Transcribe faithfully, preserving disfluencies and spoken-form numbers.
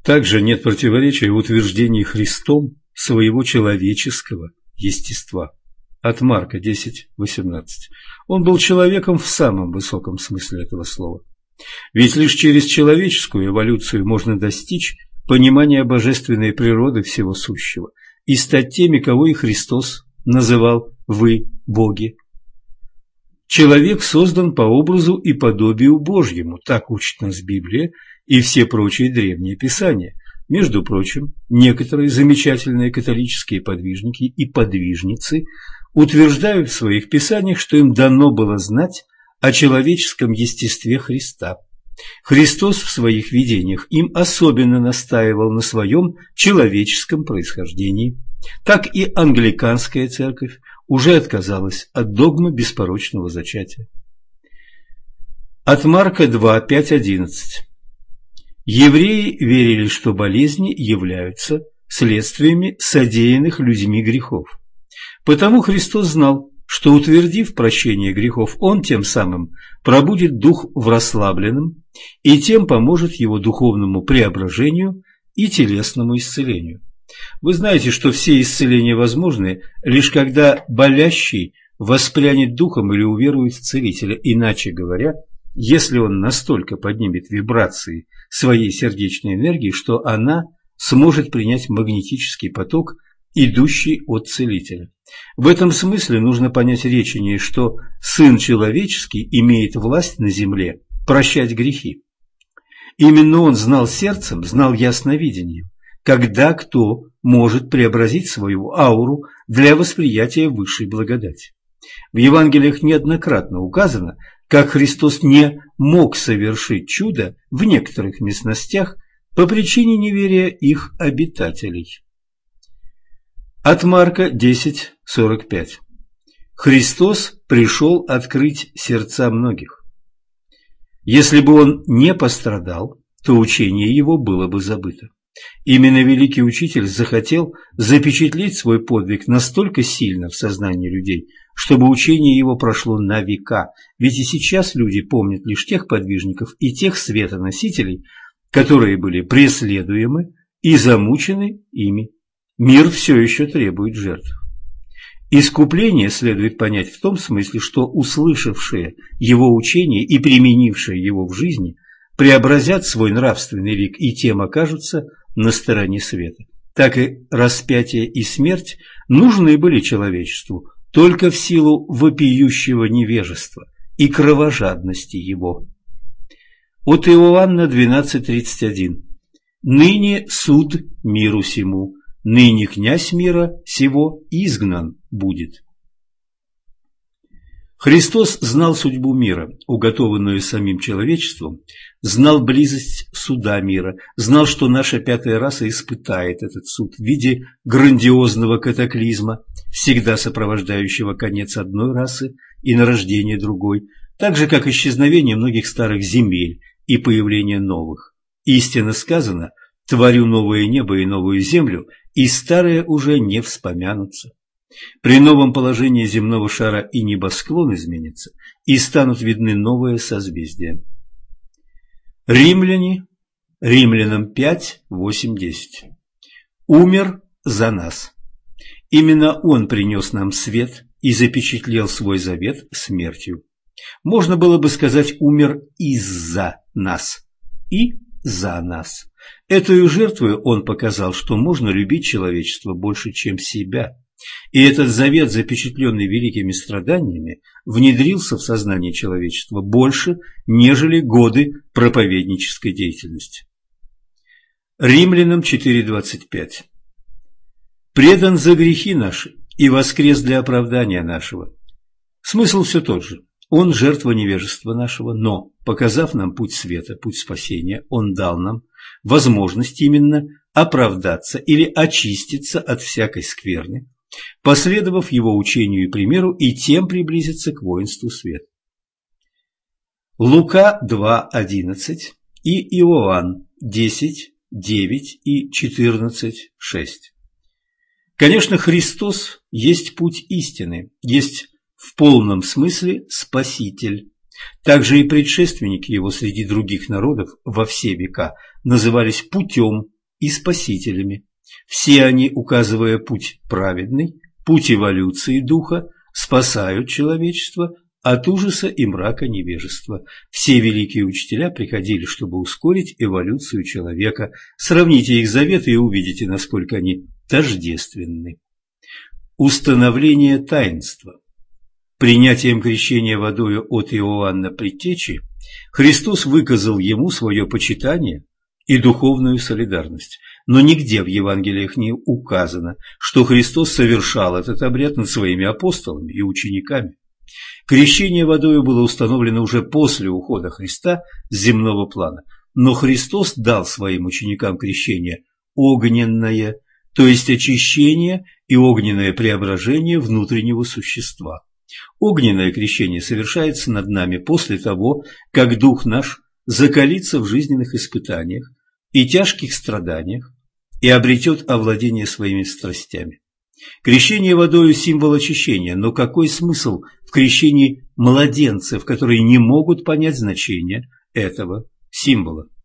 Также нет противоречия в утверждении Христом своего человеческого естества. От Марка десять восемнадцать. Он был человеком в самом высоком смысле этого слова. Ведь лишь через человеческую эволюцию можно достичь понимания божественной природы всего сущего и стать теми, кого и Христос называл «вы боги». Человек создан по образу и подобию Божьему, так учит нас Библия и все прочие древние писания. Между прочим, некоторые замечательные католические подвижники и подвижницы утверждают в своих писаниях, что им дано было знать о человеческом естестве Христа. Христос в своих видениях им особенно настаивал на своем человеческом происхождении. Так и англиканская церковь уже отказалась от догмы беспорочного зачатия. От Марка два пять одиннадцать. Евреи верили, что болезни являются следствиями содеянных людьми грехов. Потому Христос знал, что, утвердив прощение грехов, Он тем самым пробудит дух в расслабленном и тем поможет его духовному преображению и телесному исцелению. Вы знаете, что все исцеления возможны, лишь когда болящий воспрянет духом или уверует в Целителя. Иначе говоря, если он настолько поднимет вибрации своей сердечной энергии, что она сможет принять магнетический поток, идущий от Целителя. В этом смысле нужно понять речение, что Сын Человеческий имеет власть на земле прощать грехи. Именно Он знал сердцем, знал ясновидением, когда кто может преобразить свою ауру для восприятия высшей благодати. В Евангелиях неоднократно указано, как Христос не мог совершить чудо в некоторых местностях по причине неверия их обитателей. От Марка десять сорок пять. Христос пришел открыть сердца многих. Если бы Он не пострадал, то учение Его было бы забыто. Именно великий учитель захотел запечатлеть свой подвиг настолько сильно в сознании людей, чтобы учение его прошло на века. Ведь и сейчас люди помнят лишь тех подвижников и тех светоносителей, которые были преследуемы и замучены ими. Мир все еще требует жертв. Искупление следует понять в том смысле, что услышавшие его учение и применившие его в жизни преобразят свой нравственный лик и тем окажутся на стороне света. Так и распятие и смерть нужны были человечеству только в силу вопиющего невежества и кровожадности его. От Иоанна двенадцать тридцать один. «Ныне суд миру сему, ныне князь мира сего изгнан будет». Христос знал судьбу мира, уготованную самим человечеством, знал близость суда мира, знал, что наша пятая раса испытает этот суд в виде грандиозного катаклизма, всегда сопровождающего конец одной расы и нарождение другой, так же, как исчезновение многих старых земель и появление новых. Истинно сказано: «Творю новое небо и новую землю, и старые уже не вспомянутся». При новом положении земного шара и небосклон изменится, и станут видны новые созвездия. Римляне, Римлянам пять восемь десять. «Умер за нас». Именно Он принес нам свет и запечатлел свой завет смертью. Можно было бы сказать: умер из-за нас и за нас. Этой жертвой Он показал, что можно любить человечество больше, чем себя. И этот завет, запечатленный великими страданиями, внедрился в сознание человечества больше, нежели годы проповеднической деятельности. Римлянам четыре двадцать пять. «Предан за грехи наши и воскрес для оправдания нашего». Смысл все тот же. Он жертва невежества нашего, но, показав нам путь света, путь спасения, Он дал нам возможность именно оправдаться или очиститься от всякой скверны, последовав Его учению и примеру, и тем приблизиться к воинству света. Лука два одиннадцать и Иоанн десять девять и четырнадцать шесть. Конечно, Христос есть путь истины, есть в полном смысле Спаситель. Также и предшественники Его среди других народов во все века назывались путем и спасителями. Все они, указывая путь праведный, путь эволюции духа, спасают человечество от ужаса и мрака невежества. Все великие учителя приходили, чтобы ускорить эволюцию человека. Сравните их заветы и увидите, насколько они тождественны. Установление таинства. Принятием крещения водою от Иоанна Предтечи Христос выказал ему свое почитание и духовную солидарность. Но нигде в Евангелиях не указано, что Христос совершал этот обряд над своими апостолами и учениками. Крещение водою было установлено уже после ухода Христа с земного плана, но Христос дал своим ученикам крещение огненное, то есть очищение и огненное преображение внутреннего существа. Огненное крещение совершается над нами после того, как дух наш закалится в жизненных испытаниях и тяжких страданиях и обретет овладение своими страстями. Крещение водою – символ очищения, но какой смысл в крещении младенцев, которые не могут понять значение этого символа?